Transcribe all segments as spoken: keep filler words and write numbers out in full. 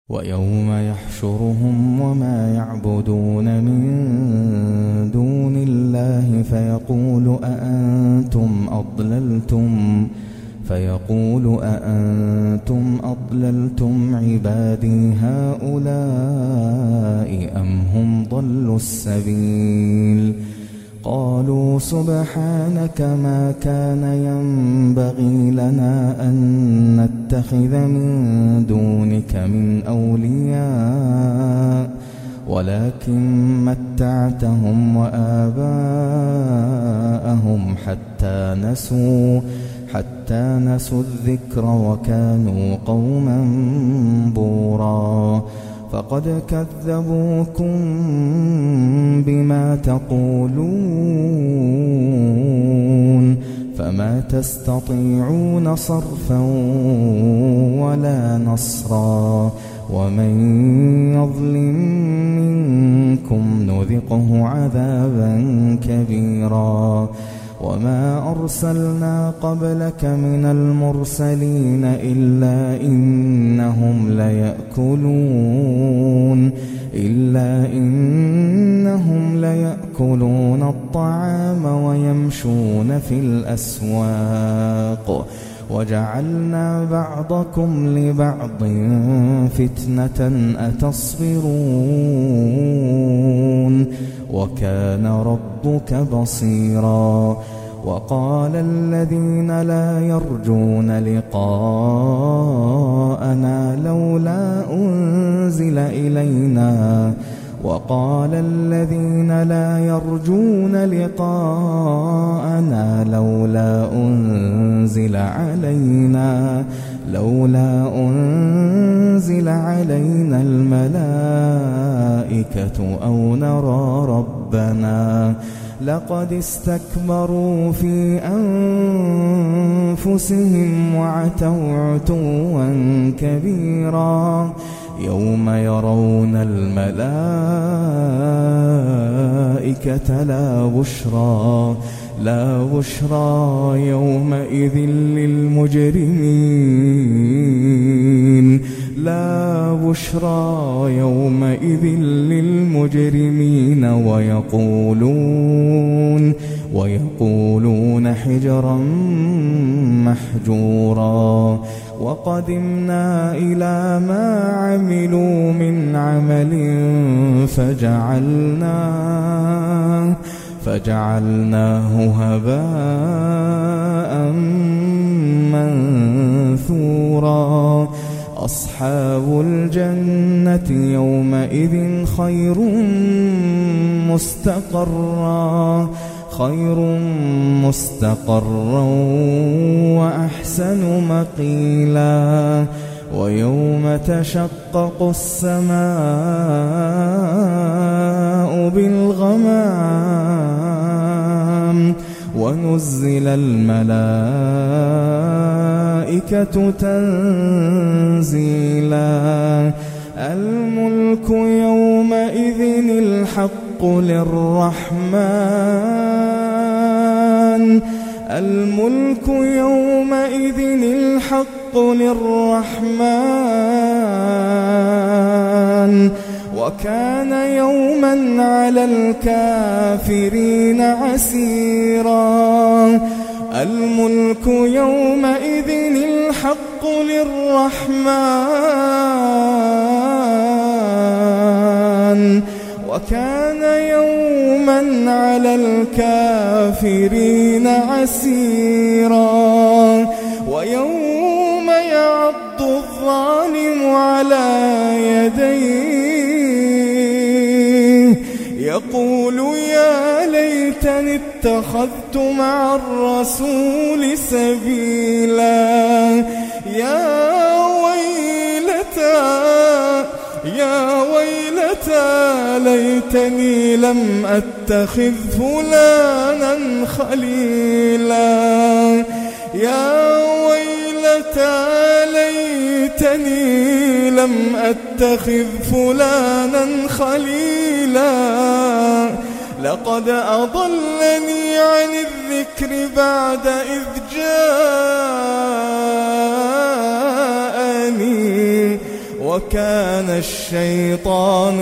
ويوم يحشرهم وما يعبدون من دون الله فيقول أأنتم أضللتم فيقول أأنتم أضللتم عبادي هؤلاء أم هم ضلوا السبيل قالوا سبحانك ما كان ينبغي لنا أن نتخذ من دونك من أولياء ولكن متعتهم وآباءهم حتى نسوا حتى نسوا الذكر وكانوا قوما بورا فقد كذبوكم بما تقولون فما تستطيعون صرفا ولا نصرا ومن يظلم منكم نذقه عذابا كبيرا وما أرسلنا قبلك من المرسلين إلا إنهم ليأكلون إلا إنهم ليأكلون الطعام ويمشون في الأسواق وجعلنا بعضكم لبعض فتنة أتصبرون وكان ربك بصيرا وقال الذين لا يرجون لقاءنا لولا أنزل إلينا وقال الذين لا يرجون لقاءنا لولا أنزل علينا لولا أنزل علينا الملائكة أو نرى ربنا لقد استكبروا في أنفسهم وعتوا عتوا كبيرا يوم يرون الملائكة لا بشرى لا بشرى يومئذ للمجرمين لا بشرى يومئذ للمجرمين ويقولون ويقولون حجرا محجورا وقدمنا إلى ما عملوا من عمل فجعلناه فجعلناه هباء منثورا أصحاب الجنة يومئذ خير مستقرا خير مستقرا وأحسن مقيلا ويوم تشقق السماء بالغمام ونزل الملائكة تنزيلا الملك يومئذ الحق للرحمن الملك يومئذ الحق للرحمن وكان يوما على الكافرين عسيرا الملك يومئذ الحق للرحمن وكان يوما على الكافرين عسيرا ويوم يعض الظالم على يديه يقول يا ليتني اتخذت مع الرسول سبيلا يا ويلتى يا ويلتى ليتني لم أتخذ فلانا خليلا يا ويلتى ليتني لم أتخذ فلانا خليلا لقد أضلني عن الذكر بعد إذ جاءني وكان الشيطان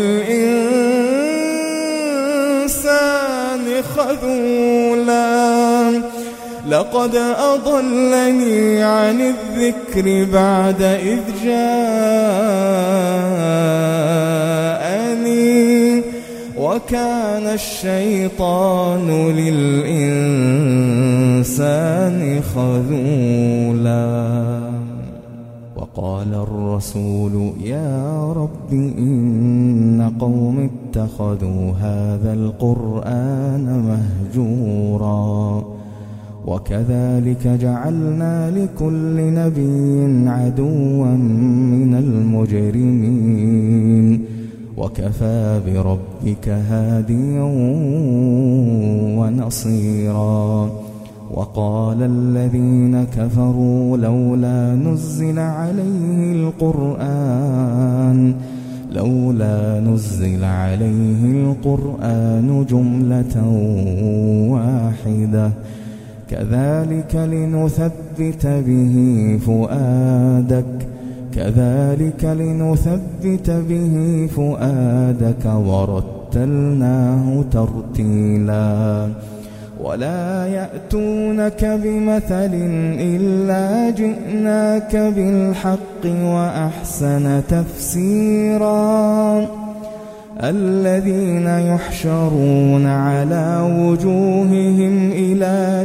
للإنسان خذولا لقد أضلني عن الذكر بعد إذ جاءني وكان الشيطان للإنسان خذولا وقال الرسول يا رب إن قوم اتخذوا هذا القرآن مهجورا وكذلك جعلنا لكل نبي عدوا من المجرمين وكفى بربك هاديا ونصيرا وقال الذين كفروا لولا نزل عليه القرآن لولا نزل عليه القرآن جملة واحدة كذلك لنثبت به فؤادك كذلك لنثبت به فؤادك ورتلناه ترتيلا ولا يأتونك بمثل إلا جئناك بالحق وأحسن تفسيرا الذين يحشرون على وجوههم إلى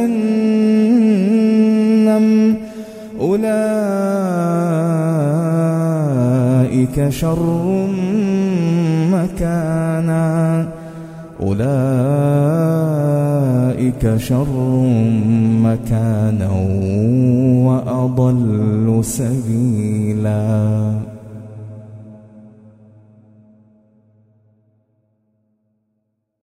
جهنم أولئك شر مكانا أولئك شر مكانا وأضل سبيلا.